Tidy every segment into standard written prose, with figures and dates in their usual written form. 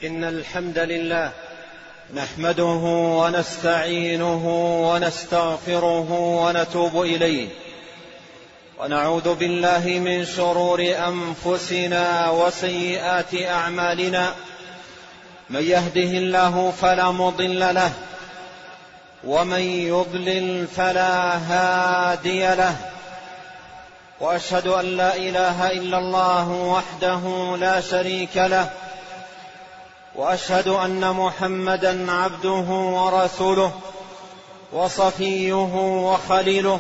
إن الحمد لله نحمده ونستعينه ونستغفره ونتوب إليه، ونعوذ بالله من شرور أنفسنا وسيئات أعمالنا. من يهده الله فلا مضل له، ومن يضلل فلا هادي له، وأشهد أن لا إله إلا الله وحده لا شريك له، وأشهد أن محمدًا عبده ورسوله وصفيه وخليله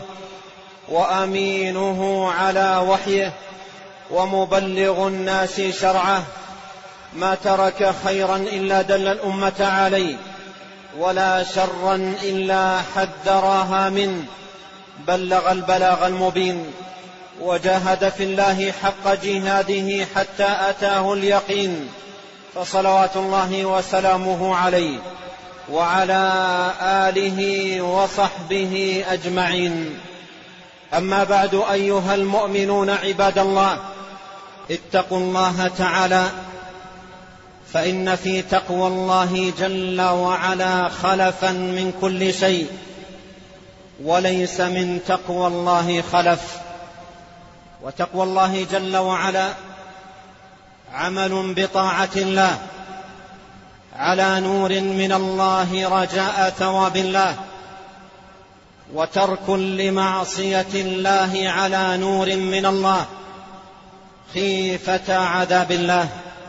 وأمينه على وحيه ومبلغ الناس شرعه. ما ترك خيرا إلا دل الأمة عليه، ولا شرا إلا حذرها منه. بلغ البلاغ المبين، وجاهد في الله حق جهاده حتى أتاه اليقين. فصلوات الله وسلامه عليه وعلى آله وصحبه أجمعين. أما بعد، أيها المؤمنون عباد الله، اتقوا الله تعالى، فإن في تقوى الله جل وعلا خلفا من كل شيء، وليس من تقوى الله خلف. وتقوى الله جل وعلا عمل بطاعة الله على نور من الله رجاء ثواب الله، وترك لمعصية الله على نور من الله خيفة عذاب الله.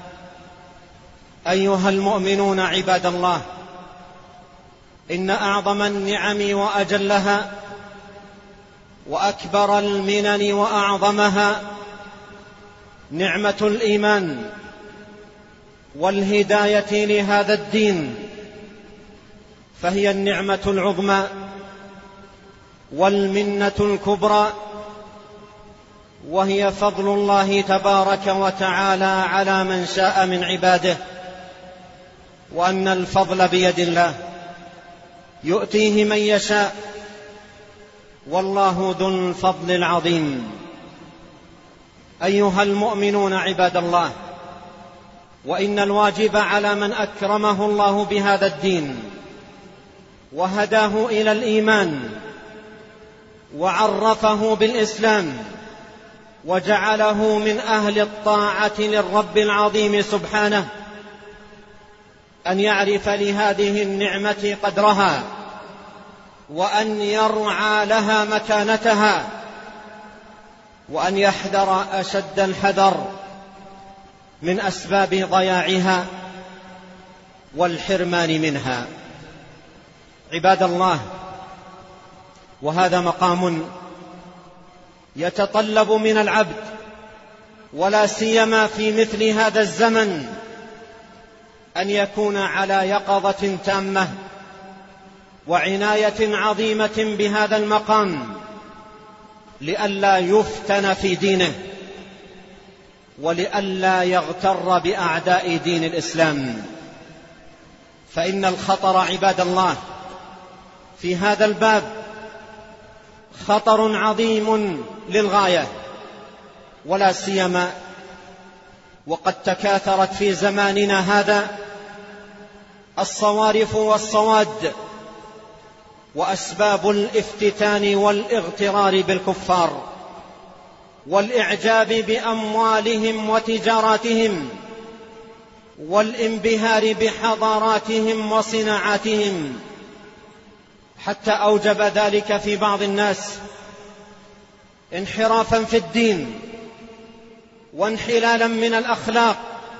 أيها المؤمنون عباد الله، إن أعظم النعم وأجلها وأكبر المنن وأعظمها نعمة الإيمان والهداية لهذا الدين، فهي النعمة العظمى والمنة الكبرى، وهي فضل الله تبارك وتعالى على من شاء من عباده، وأن الفضل بيد الله يؤتيه من يشاء، والله ذو الفضل العظيم. أيها المؤمنون عباد الله، وإن الواجب على من أكرمه الله بهذا الدين وهداه إلى الإيمان وعرفه بالإسلام وجعله من أهل الطاعة للرب العظيم سبحانه، أن يعرف لهذه النعمة قدرها، وأن يرعى لها مكانتها، وأن يحذر أشد الحذر من أسباب ضياعها والحرمان منها. عباد الله، وهذا مقام يتطلب من العبد، ولا سيما في مثل هذا الزمن، أن يكون على يقظة تامة وعناية عظيمة بهذا المقام، لئلا يفتن في دينه، ولئلا يغتر بأعداء دين الإسلام. فإن الخطر عباد الله في هذا الباب خطر عظيم للغاية، ولا سيما وقد تكاثرت في زماننا هذا الصوارف والصواد وأسباب الافتتان والاغترار بالكفار والإعجاب بأموالهم وتجاراتهم والانبهار بحضاراتهم وصناعاتهم، حتى أوجب ذلك في بعض الناس انحرافا في الدين وانحلالا من الأخلاق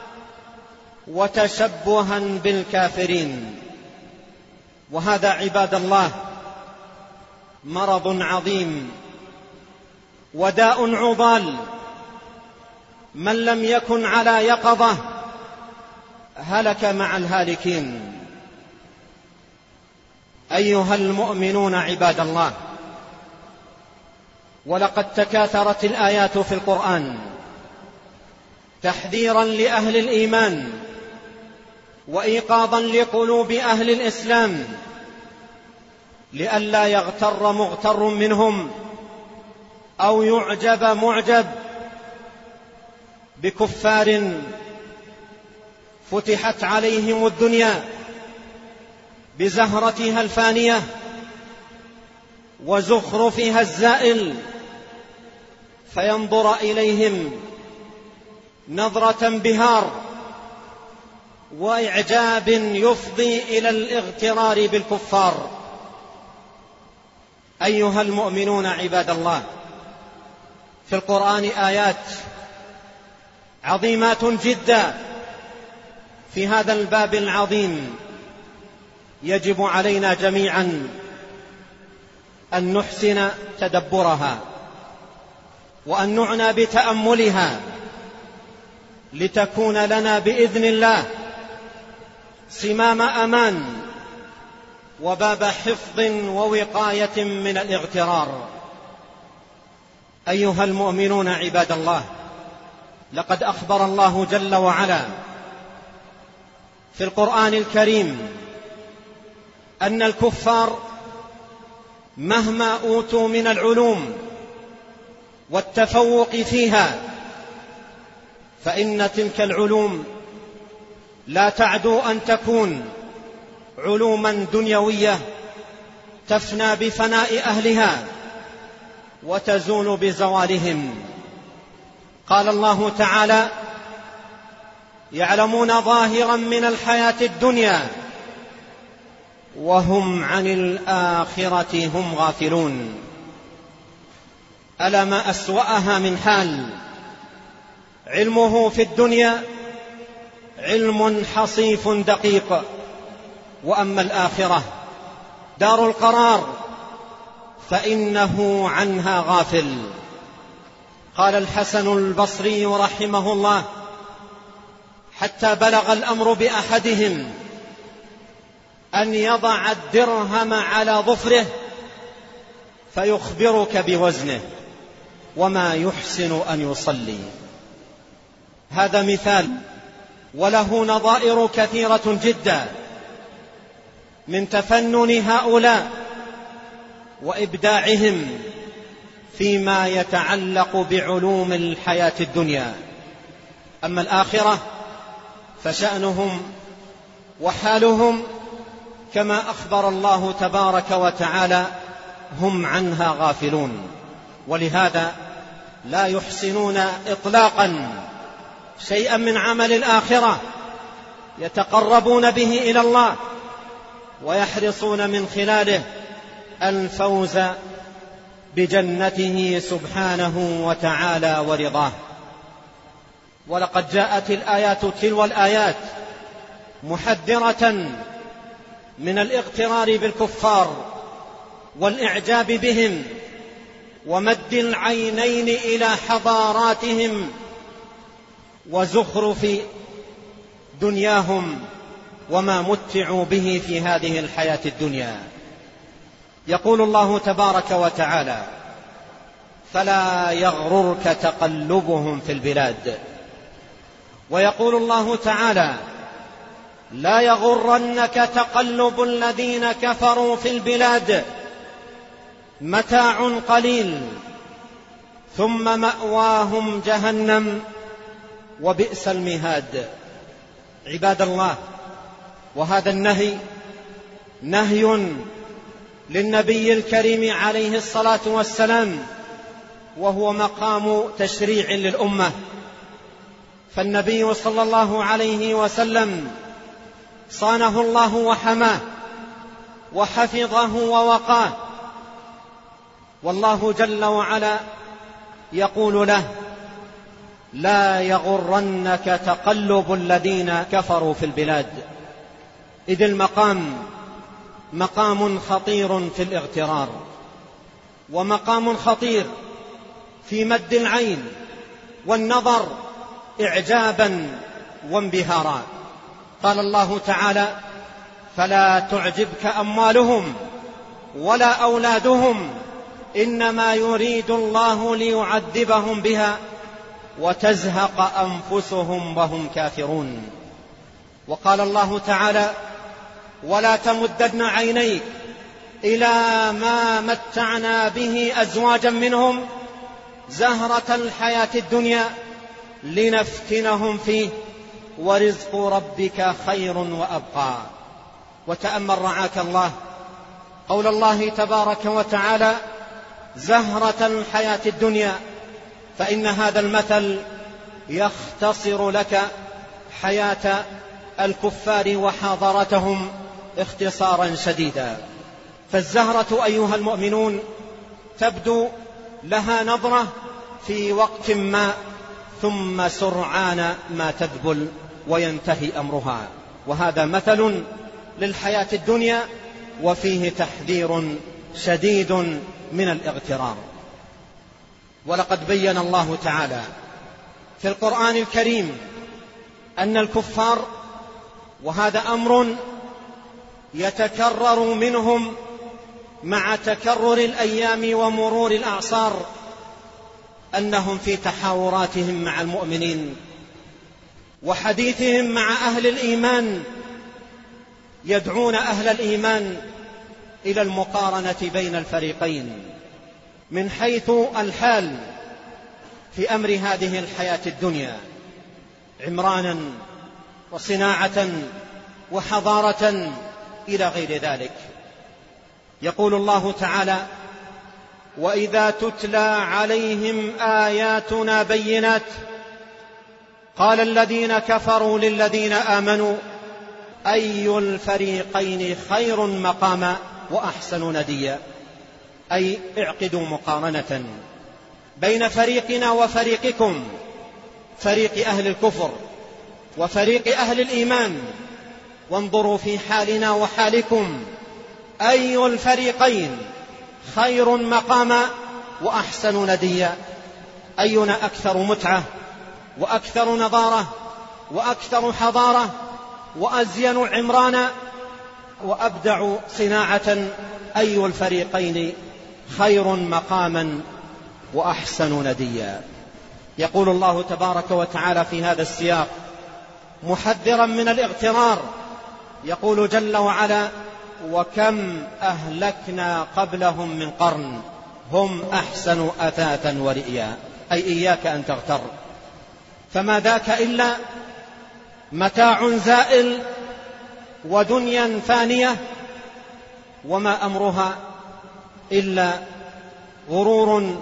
وتشبها بالكافرين. وهذا عباد الله مرض عظيم وداء عضال، من لم يكن على يقظة هلك مع الهالكين. أيها المؤمنون عباد الله، ولقد تكاثرت الآيات في القرآن تحذيرا لأهل الإيمان وإيقاظا لقلوب أهل الإسلام، لئلا يغتر مغتر منهم أو يعجب معجب بكفار فتحت عليهم الدنيا بزهرتها الفانية وزخرفها الزائل، فينظر إليهم نظرة انبهار وإعجاب يفضي إلى الاغترار بالكفار. أيها المؤمنون عباد الله، في القرآن آيات عظيمات جدا في هذا الباب العظيم، يجب علينا جميعا أن نحسن تدبرها وأن نعنى بتأملها، لتكون لنا بإذن الله صمام أمان وباب حفظ ووقاية من الاغترار. أيها المؤمنون عباد الله، لقد أخبر الله جل وعلا في القرآن الكريم أن الكفار مهما أوتوا من العلوم والتفوق فيها، فإن تلك العلوم لا تعدو أن تكون علوما دنيوية تفنى بفناء أهلها وتزول بزوالهم. قال الله تعالى: يعلمون ظاهرا من الحياة الدنيا وهم عن الآخرة هم غافلون. ألا ما أسوأها من حال، علمه في الدنيا علم حصيف دقيق، وأما الآخرة دار القرار فإنه عنها غافل. قال الحسن البصري رحمه الله: حتى بلغ الأمر بأحدهم أن يضع الدرهم على ظفره فيخبرك بوزنه وما يحسن أن يصلي. هذا مثال، وله نظائر كثيرة جدا من تفنن هؤلاء وإبداعهم فيما يتعلق بعلوم الحياة الدنيا. أما الآخرة فشأنهم وحالهم كما أخبر الله تبارك وتعالى: هم عنها غافلون. ولهذا لا يحسنون إطلاقا شيئا من عمل الآخرة يتقربون به إلى الله ويحرصون من خلاله الفوز بجنته سبحانه وتعالى ورضاه. ولقد جاءت الآيات تلو الآيات محذرة من الاغترار بالكفار والإعجاب بهم ومد العينين إلى حضاراتهم وزخرف دنياهم وما متعوا به في هذه الحياة الدنيا. يقول الله تبارك وتعالى: فلا يغررك تقلبهم في البلاد. ويقول الله تعالى: لا يغرنك تقلب الذين كفروا في البلاد، متاع قليل ثم مأواهم جهنم وبئس المهاد. عباد الله، وهذا النهي نهي للنبي الكريم عليه الصلاة والسلام، وهو مقام تشريع للأمة. فالنبي صلى الله عليه وسلم صانه الله وحماه وحفظه ووقاه، والله جل وعلا يقول له: لا يغرنك تقلب الذين كفروا في البلاد. إذ المقام مقام خطير في الاغترار، ومقام خطير في مد العين والنظر إعجابا وانبهارا. قال الله تعالى: فلا تعجبك أموالهم ولا أولادهم إنما يريد الله ليعذبهم بها وتزهق أنفسهم وهم كافرون. وقال الله تعالى: ولا تمدن عينيك إلى ما متعنا به أزواجا منهم زهرة الحياة الدنيا لنفتنهم فيه ورزق ربك خير وأبقى. وتأمل رعاك الله قول الله تبارك وتعالى: زهرة الحياة الدنيا، فإن هذا المثل يختصر لك حياة الكفار وحاضرتهم اختصارا شديدا. فالزهرة أيها المؤمنون تبدو لها نظرة في وقت ما، ثم سرعان ما تذبل وينتهي أمرها. وهذا مثل للحياة الدنيا، وفيه تحذير شديد من الاغترار. ولقد بين الله تعالى في القرآن الكريم أن الكفار، وهذا أمر يتكرر منهم مع تكرر الأيام ومرور الأعصار، أنهم في تحاوراتهم مع المؤمنين وحديثهم مع أهل الإيمان يدعون أهل الإيمان إلى المقارنة بين الفريقين من حيث الحال في أمر هذه الحياة الدنيا، عمرانا وصناعة وحضارة إلى غير ذلك. يقول الله تعالى: وإذا تتلى عليهم آياتنا بينات قال الذين كفروا للذين آمنوا أي الفريقين خير مقاما وأحسن نديا. أي اعقدوا مقارنة بين فريقنا وفريقكم، فريق أهل الكفر وفريق أهل الإيمان، وانظروا في حالنا وحالكم أي الفريقين خير مقاما وأحسن نديا. أينا أكثر متعة وأكثر نضارة وأكثر حضارة وأزين عمرانا وأبدع صناعة، أي الفريقين خير مقاما وأحسن نديا. يقول الله تبارك وتعالى في هذا السياق محذرا من الاغترار، يقول جل وعلا: وكم أهلكنا قبلهم من قرن هم أحسن أثاثا ورئيا. أي إياك أن تغتر، فما ذاك إلا متاع زائل ودنيا فانية، وما أمرها إلا غرور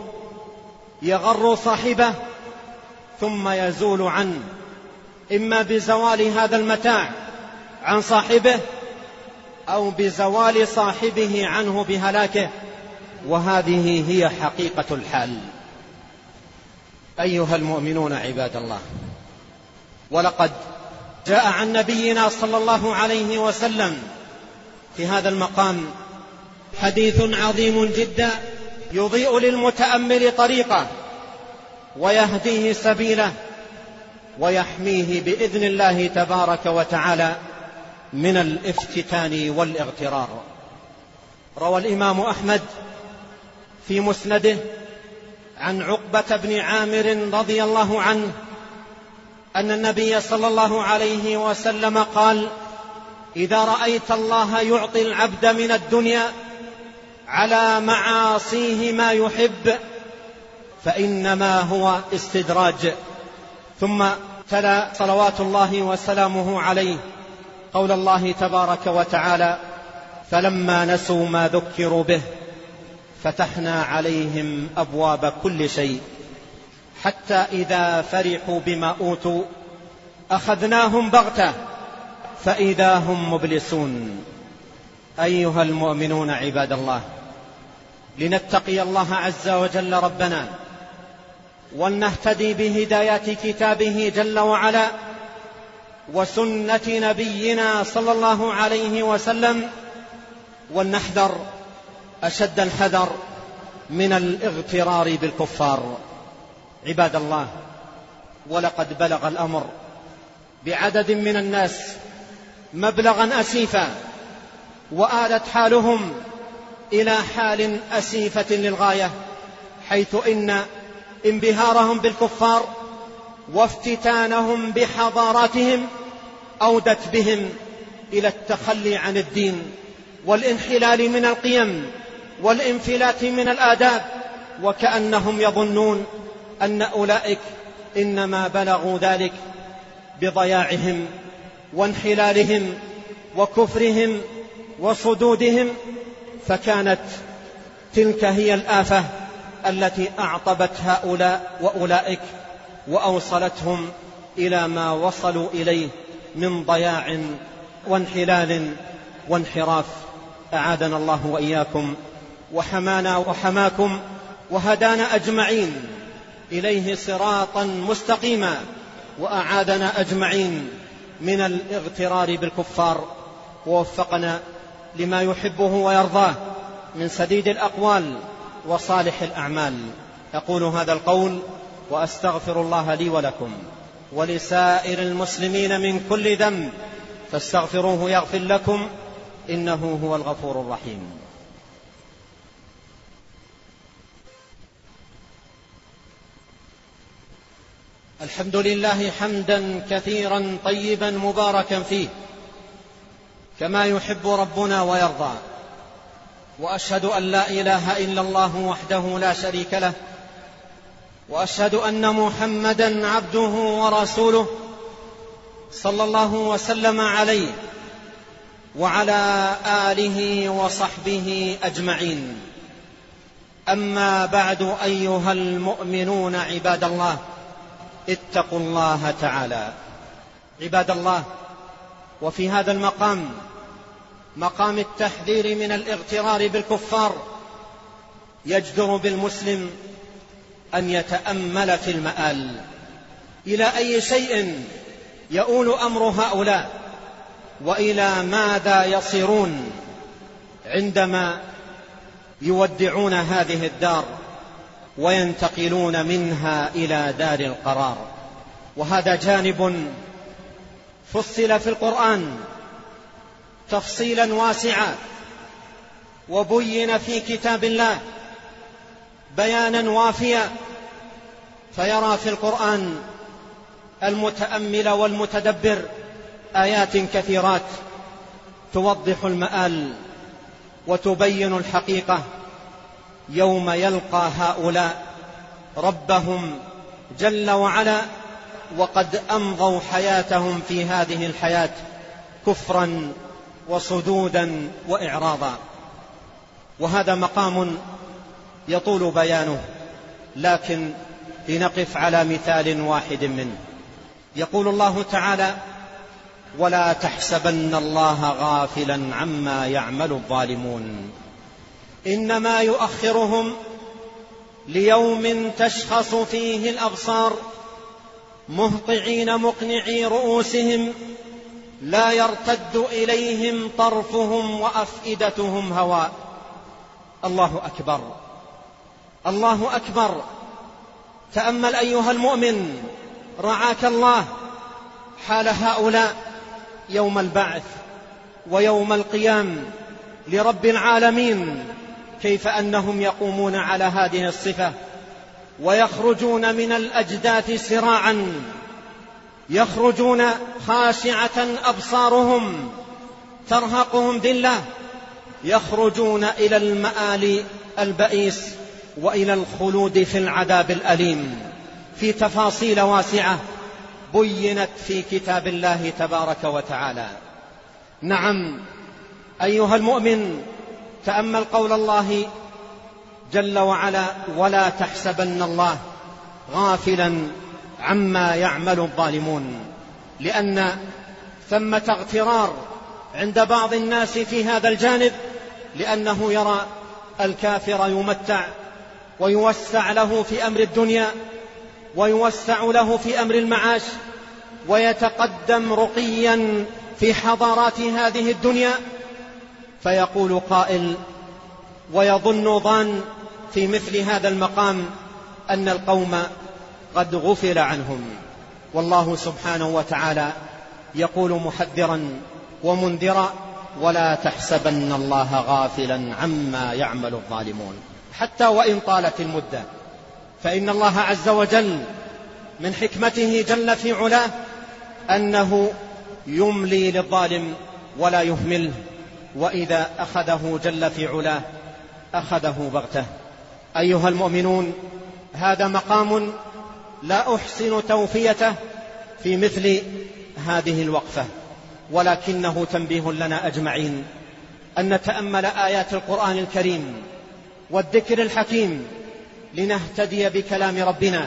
يغر صاحبه ثم يزول عنه، إما بزوال هذا المتاع عن صاحبه أو بزوال صاحبه عنه بهلاكه، وهذه هي حقيقة الحال. أيها المؤمنون عباد الله، ولقد جاء عن نبينا صلى الله عليه وسلم في هذا المقام حديث عظيم جدا يضيء للمتأمل طريقه ويهديه سبيله ويحميه بإذن الله تبارك وتعالى من الافتتان والاغترار. روى الإمام أحمد في مسنده عن عقبة بن عامر رضي الله عنه أن النبي صلى الله عليه وسلم قال: إذا رأيت الله يعطي العبد من الدنيا على معاصيه ما يحب فإنما هو استدراج. ثم تلا صلوات الله وسلامه عليه قول الله تبارك وتعالى: فلما نسوا ما ذكروا به فتحنا عليهم أبواب كل شيء حتى إذا فرحوا بما أوتوا أخذناهم بغتة فإذا هم مبلسون. أيها المؤمنون عباد الله، لنتقي الله عز وجل ربنا ولنهتدي بهدايات كتابه جل وعلا وسنة نبينا صلى الله عليه وسلم، ولنحذر أشد الحذر من الاغترار بالكفار. عباد الله، ولقد بلغ الأمر بعدد من الناس مبلغا أسيفا، وآلت حالهم إلى حال أسيفة للغاية، حيث إن انبهارهم بالكفار وافتتانهم بحضاراتهم أودت بهم إلى التخلي عن الدين والانحلال من القيم والانفلات من الآداب، وكأنهم يظنون أن أولئك إنما بلغوا ذلك بضياعهم وانحلالهم وكفرهم وصدودهم، فكانت تلك هي الآفة التي أعطبت هؤلاء وأولئك وأوصلتهم إلى ما وصلوا إليه من ضياع وانحلال وانحراف. أعاذنا الله وإياكم وحمانا وحماكم وهدانا أجمعين إليه صراطا مستقيما، وأعاذنا أجمعين من الاغترار بالكفار، ووفقنا لما يحبه ويرضاه من سديد الأقوال وصالح الأعمال. أقول هذا القول وأستغفر الله لي ولكم ولسائر المسلمين من كل ذنب، فاستغفروه يغفر لكم، إنه هو الغفور الرحيم. الحمد لله حمدا كثيرا طيبا مباركا فيه كما يحب ربنا ويرضى، وأشهد أن لا إله إلا الله وحده لا شريك له، وأشهد أن محمدا عبده ورسوله صلى الله وسلم عليه وعلى آله وصحبه أجمعين. أما بعد، أيها المؤمنون عباد الله، اتقوا الله تعالى. عباد الله، وفي هذا المقام، مقام التحذير من الاغترار بالكفار، يجدر بالمسلم أن يتأمل في المآل، إلى أي شيء يؤول أمر هؤلاء، وإلى ماذا يصيرون عندما يودعون هذه الدار وينتقلون منها إلى دار القرار. وهذا جانب فصل في القرآن تفصيلا واسعا، وبين في كتاب الله بيانا وافيا، فيرى في القرآن المتأمل والمتدبر آيات كثيرات توضح المآل وتبين الحقيقة يوم يلقى هؤلاء ربهم جل وعلا، وقد أمضوا حياتهم في هذه الحياة كفرا وصدودا وإعراضا. وهذا مقام يطول بيانه، لكن لنقف على مثال واحد منه. يقول الله تعالى: ولا تحسبن الله غافلا عما يعمل الظالمون إنما يؤخرهم ليوم تشخص فيه الأبصار مهطعين مقنعي رؤوسهم لا يرتد إليهم طرفهم وأفئدتهم هواء. الله أكبر، الله أكبر. تأمل أيها المؤمن رعاك الله حال هؤلاء يوم البعث ويوم القيام لرب العالمين، كيف أنهم يقومون على هذه الصفة ويخرجون من الأجداث سراعا، يخرجون خاشعة أبصارهم ترهقهم ذلة، يخرجون إلى المآل البئيس وإلى الخلود في العذاب الأليم، في تفاصيل واسعة بينت في كتاب الله تبارك وتعالى. نعم أيها المؤمن، تأمل قول الله جل وعلا: ولا تحسبن الله غافلا عما يعمل الظالمون، لأن ثمة اغترار عند بعض الناس في هذا الجانب، لأنه يرى الكافر يمتع ويوسع له في أمر الدنيا ويوسع له في أمر المعاش، ويتقدم رقيا في حضارات هذه الدنيا، فيقول قائل ويظن ظان في مثل هذا المقام أن القوم قد غفل عنهم. والله سبحانه وتعالى يقول محذرا ومنذرا: ولا تحسبن الله غافلا عما يعمل الظالمون. حتى وإن طالت المدة، فإن الله عز وجل من حكمته جل في علاه أنه يملي للظالم ولا يهمله، وإذا أخذه جل في علاه أخذه بغته. أيها المؤمنون، هذا مقام لا أحسن توفيته في مثل هذه الوقفة، ولكنه تنبيه لنا أجمعين أن نتأمل آيات القرآن الكريم والذكر الحكيم لنهتدي بكلام ربنا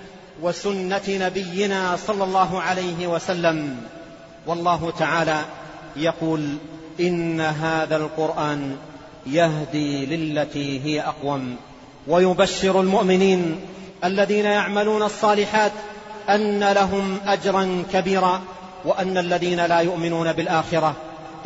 وسنة نبينا صلى الله عليه وسلم. والله تعالى يقول: إن هذا القرآن يهدي للتي هي أقوم ويبشر المؤمنين الذين يعملون الصالحات أن لهم أجرا كبيرا وأن الذين لا يؤمنون بالآخرة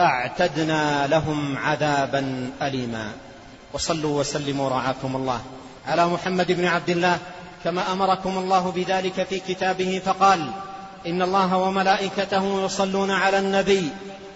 أعتدنا لهم عذابا أليما. وصلوا وسلموا رعاكم الله على محمد بن عبد الله كما أمركم الله بذلك في كتابه، فقال: إن الله وملائكته يصلون على النبي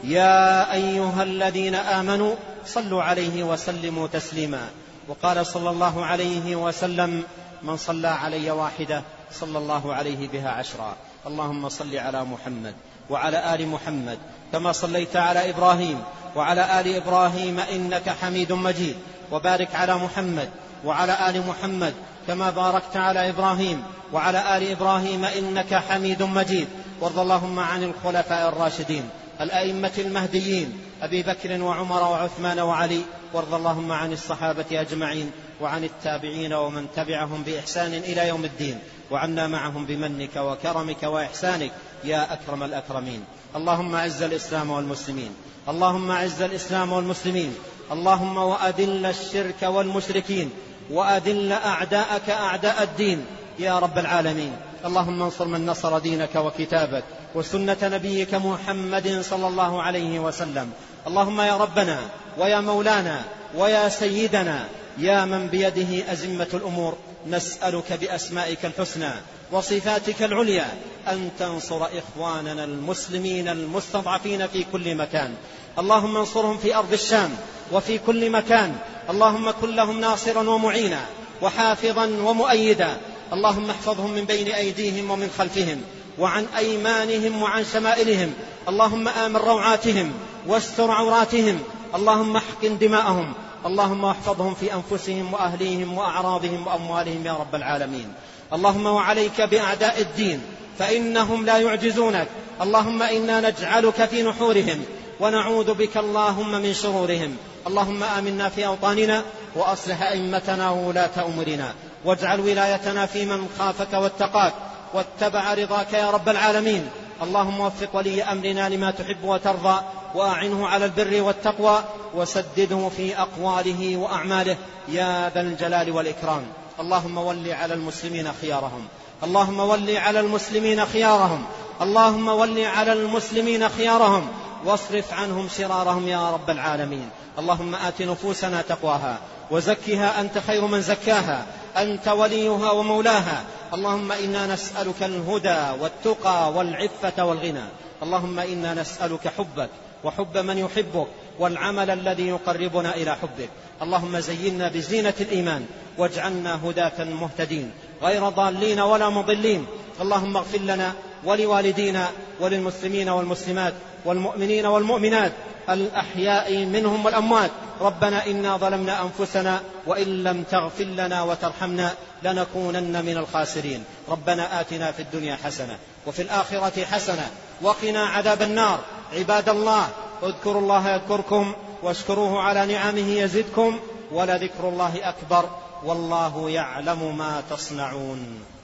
يا أيها الذين آمنوا صلوا عليه وسلموا تسليما. وقال صلى الله عليه وسلم: من صلى علي واحدة صلى الله عليه بها 10. اللهم صل على محمد وعلى آل محمد كما صليت على إبراهيم وعلى آل إبراهيم إنك حميد مجيد، وبارك على محمد وعلى آل محمد كما باركت على إبراهيم وعلى آل إبراهيم إنك حميد مجيد. وارض اللهم عن الخلفاء الراشدين الأئمة المهديين أبي بكر وعمر وعثمان وعلي، وارض اللهم عن الصحابة أجمعين وعن التابعين ومن تبعهم بإحسان إلى يوم الدين، وعنا معهم بمنك وكرمك وإحسانك يا أكرم الأكرمين. اللهم أعز الإسلام والمسلمين، اللهم أعز الإسلام والمسلمين، اللهم وأذل الشرك والمشركين، وأذل أعداءك أعداء الدين يا رب العالمين. اللهم انصر من نصر دينك وكتابك وسنة نبيك محمد صلى الله عليه وسلم. اللهم يا ربنا ويا مولانا ويا سيدنا يا من بيده أزمة الأمور، نسألك بأسمائك الحسنى وصفاتك العليا أن تنصر إخواننا المسلمين المستضعفين في كل مكان. اللهم انصرهم في أرض الشام وفي كل مكان. اللهم كن لهم ناصرا ومعينا وحافظا ومؤيدا. اللهم احفظهم من بين أيديهم ومن خلفهم وعن أيمانهم وعن شمائلهم. اللهم آمن روعاتهم واستر عوراتهم. اللهم احقن دماءهم. اللهم احفظهم في أنفسهم وأهليهم وأعراضهم وأموالهم يا رب العالمين. اللهم وعليك بأعداء الدين فإنهم لا يعجزونك. اللهم إنا نجعلك في نحورهم ونعوذ بك اللهم من شرورهم. اللهم آمنا في أوطاننا وأصلح أئمتنا وولاة أمورنا، واجعل ولايتنا في من خافك واتقاك واتبع رضاك يا رب العالمين. اللهم وفق ولي أمرنا لما تحب وترضى، وأعنه على البر والتقوى، وسدده في أقواله وأعماله يا ذا الجلال والإكرام. اللهم ول على المسلمين خيارهم، اللهم ول على المسلمين خيارهم، اللهم ول على المسلمين خيارهم، واصرف عنهم شرارهم يا رب العالمين. اللهم آت نفوسنا تقواها وزكها أنت خير من زكاها، أنت وليها ومولاها. اللهم إنا نسألك الهدى والتقى والعفة والغنى. اللهم إنا نسألك حبك وحب من يحبك والعمل الذي يقربنا إلى حبك. اللهم زينا بزينة الإيمان واجعلنا هداة مهتدين غير ضالين ولا مضلين. اللهم اغفر لنا ولوالدينا وللمسلمين والمسلمات والمؤمنين والمؤمنات الأحياء منهم والأموات. ربنا إنا ظلمنا أنفسنا وإن لم تغفر لنا وترحمنا لنكونن من الخاسرين. ربنا آتنا في الدنيا حسنة وفي الآخرة حسنة وقنا عذاب النار. عباد الله، اذكروا الله يذكركم واشكروه على نعمه يزدكم، ولذكر الله أكبر والله يعلم ما تصنعون.